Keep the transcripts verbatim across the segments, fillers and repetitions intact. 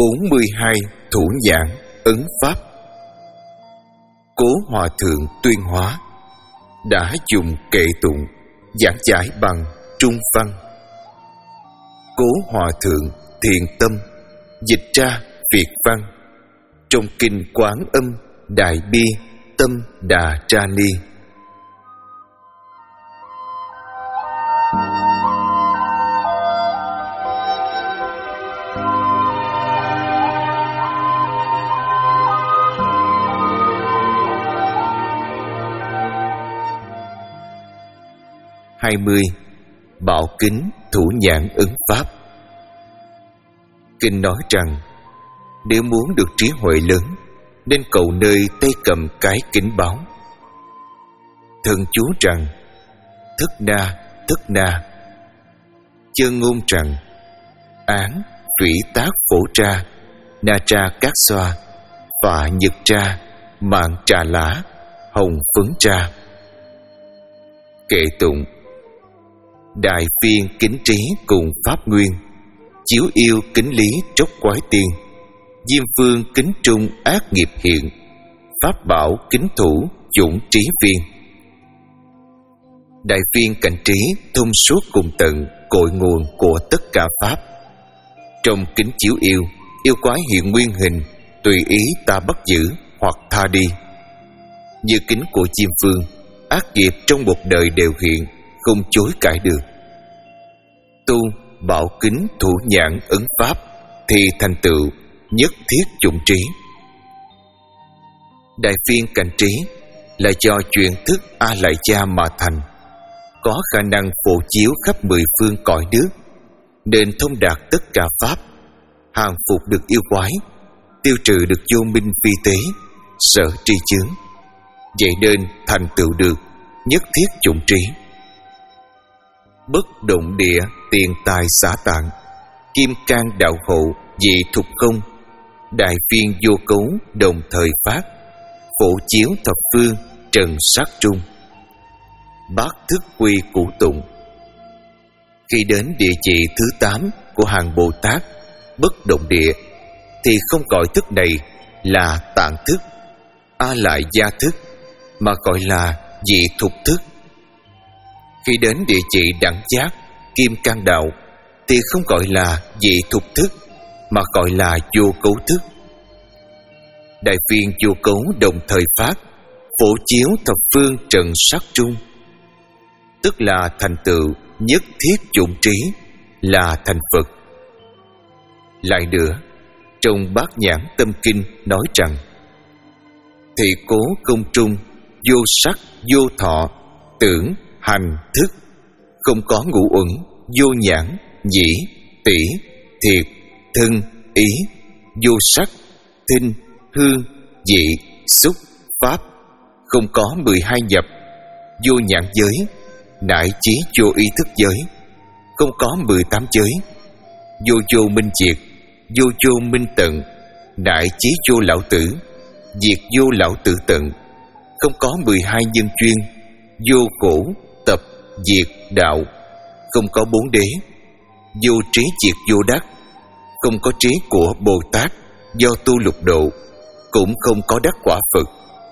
bốn mươi hai thủ nhãn ấn pháp. Cố Hòa Thượng Tuyên Hóa đã dùng kệ tụng giảng giải bằng Trung văn. Cố Hòa Thượng Thiện Tâm dịch ra Việt văn trong kinh Quán Âm Đại Bi Tâm Đà Tra Ni. hai mươi. Bảo kính thủ nhãn ứng pháp. Kinh nói rằng nếu muốn được trí huệ lớn nên cầu nơi tay cầm cái kính báo. Thần chú rằng thức na thức na. Chân ngôn rằng án thủy tác phổ tra na tra cát xoa phạ nhật tra mạng trà lá hồng phấn tra. Kệ tụng đại phiên kính trí cùng pháp nguyên, chiếu yêu kính lý trốc quái tiên, diêm phương kính trung ác nghiệp hiện, pháp bảo kính thủ dũng trí viên. Đại phiên cảnh trí thông suốt cùng tận cội nguồn của tất cả pháp. Trong kính chiếu yêu, yêu quái hiện nguyên hình, tùy ý ta bắt giữ hoặc tha đi. Như kính của diêm phương, ác nghiệp trong một đời đều hiện, không chối cãi được. Tu bảo kính thủ nhãn ấn pháp thì thành tựu nhất thiết chủng trí. Đại phiên cảnh trí là do truyền thức A Lại Gia mà thành, có khả năng phổ chiếu khắp mười phương cõi nước, nên thông đạt tất cả pháp, hàng phục được yêu quái, tiêu trừ được vô minh vi tế, sở tri chướng, vậy nên thành tựu được nhất thiết chủng trí. Bất động địa tiền tài xả tạng, kim cang đạo hộ dị thục không, đại phiên vô cấu đồng thời phát, phổ chiếu thập phương trần sát trung. Bát thức quy củ tụng. Khi đến địa chỉ thứ tám của hàng Bồ Tát bất động địa thì không gọi thức này là tạng thức, A Lại Gia thức, mà gọi là dị thục thức. Khi đến địa chỉ đẳng giác kim cang đạo thì không gọi là dị thục thức, mà gọi là vô cấu thức. Đại phiên vô cấu đồng thời phát, phổ chiếu thập phương trần sắc trung, tức là thành tựu nhất thiết chủng trí, là thành Phật. Lại nữa, trong Bát Nhãn Tâm Kinh nói rằng thị cố công trung, vô sắc vô thọ, tưởng hành thức, không có ngũ uẩn, vô nhãn nhĩ tỷ thiệt thân ý, vô sắc thinh hương vị xúc pháp, không có mười hai nhập, vô nhãn giới nại chí vô ý thức giới, không có mười tám giới, vô vô minh diệt, vô vô minh tận, nại chí vô lão tử, diệt vô lão tử tận, không có mười hai nhân chuyên, vô khổ tập diệt đạo, không có bốn đế, vô trí diệt vô đắc, không có trí của Bồ Tát do tu lục độ, cũng không có đắc quả Phật.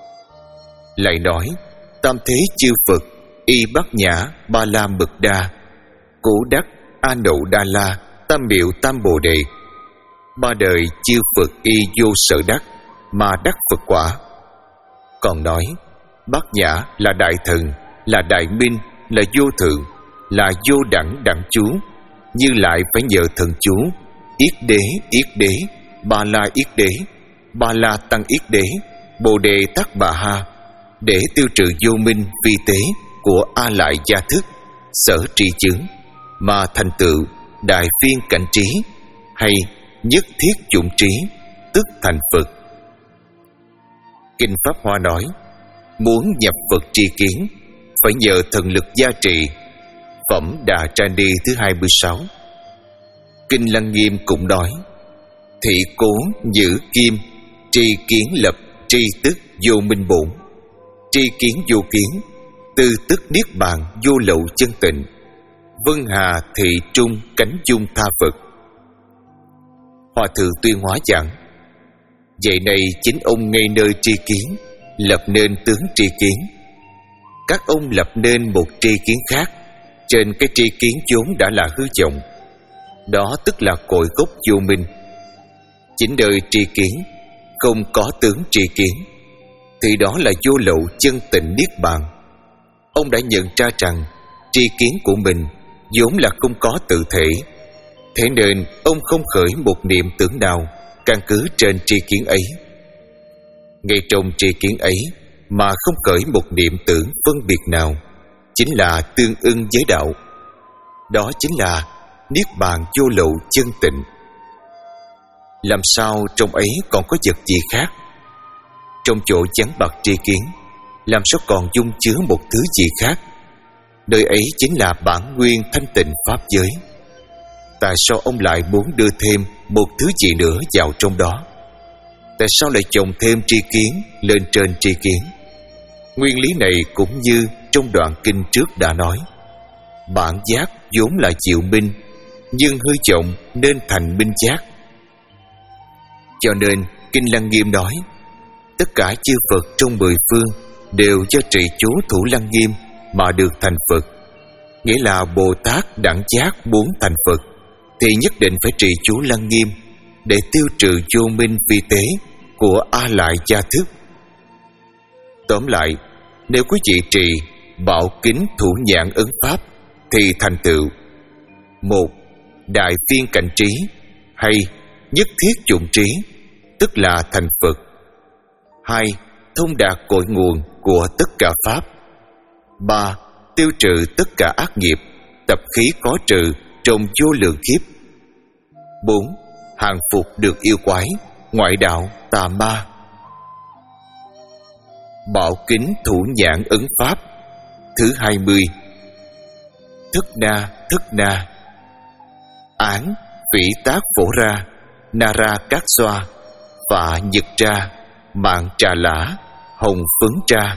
Lại nói tam thế chư Phật y bát nhã ba la mật đa, cố đắc a nậu đa la, tam miệu tam bồ đề. Ba đời chư Phật y vô sở đắc mà đắc Phật quả. Còn nói bát nhã là đại thần, là đại minh, là vô thượng, là vô đẳng đẳng chú, Như Lại phải nhờ thần chú yết đế yết đế, ba la yết đế, ba la tăng yết đế, bồ đề tát bà ha, để tiêu trừ vô minh vi tế của A Lại Gia thức, sở tri chướng, mà thành tựu đại phiên cảnh trí, hay nhất thiết chủng trí, tức thành Phật. Kinh Pháp Hoa nói muốn nhập Phật tri kiến phải nhờ thần lực gia trì. Phẩm Đà Tra Ni thứ hai mươi sáu. Kinh Lăng Nghiêm cũng nói thị cố giữ kim, tri kiến lập, tri tức vô minh bổn, tri kiến vô kiến, tư tức niết bàn vô lậu chân tịnh, vân hà thị trung cánh dung tha Phật. Hòa thượng Tuyên Hóa giảng: vậy này chính ông ngay nơi tri kiến, lập nên tướng tri kiến. Các ông lập nên một tri kiến khác trên cái tri kiến vốn đã là hư vọng. Đó tức là cội gốc vô minh. Chính nơi tri kiến không có tướng tri kiến thì đó là vô lậu chân tịnh niết bàn. Ông đã nhận ra rằng tri kiến của mình vốn là không có tự thể, thế nên ông không khởi một niệm tưởng nào căn cứ trên tri kiến ấy. Ngay trong tri kiến ấy mà không khởi một niệm tưởng phân biệt nào, chính là tương ưng với đạo. Đó chính là niết bàn vô lậu chân tịnh. Làm sao trong ấy còn có vật gì khác? Trong chỗ vắng bặt tri kiến, làm sao còn dung chứa một thứ gì khác? Nơi ấy chính là bản nguyên thanh tịnh pháp giới. Tại sao ông lại muốn đưa thêm một thứ gì nữa vào trong đó? Tại sao lại chồng thêm tri kiến lên trên tri kiến? Nguyên lý này cũng như trong đoạn kinh trước đã nói: bản giác vốn là diệu minh, nhưng hư vọng nên thành minh giác. Cho nên Kinh Lăng Nghiêm nói tất cả chư Phật trong mười phương đều do trì chú Thủ Lăng Nghiêm mà được thành Phật. Nghĩa là Bồ Tát đẳng giác muốn thành Phật thì nhất định phải trì chú Lăng Nghiêm để tiêu trừ vô minh vi tế của A Lại Gia Thức. Tóm lại, nếu quý vị trì Bảo Kính Thủ Nhãn Ấn Pháp thì thành tựu: một. Đại phiên cảnh trí, hay nhất thiết dụng trí, tức là thành Phật. Hai. Thông đạt cội nguồn của tất cả Pháp. Ba. Tiêu trừ tất cả ác nghiệp, tập khí có trừ trong vô lượng kiếp. Bốn. Hàng phục được yêu quái, ngoại đạo, tà ma. Bảo Kính Thủ Nhãn Ấn Pháp thứ hai mươi. Thức na thức na. Án Phỉ Tác Phổ Ra, Nara Cát Xoa, Phạ Nhật Tra, Mạng Trà Lã, Hồng Phấn Tra.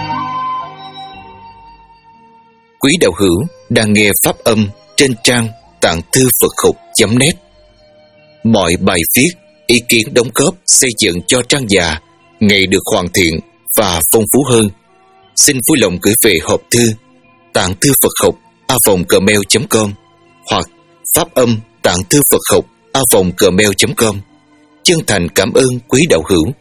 Quý đạo hữu đang nghe pháp âm trên trang tạng thư Phật học chấm net. Mọi bài viết, ý kiến đóng góp xây dựng cho trang già ngày được hoàn thiện và phong phú hơn. Xin vui lòng gửi về hộp thư tạng thư Phật học a vòng gmail chấm com hoặc phát âm tạng thư Phật học a vòng gmail chấm com. Chân thành cảm ơn quý đạo hữu.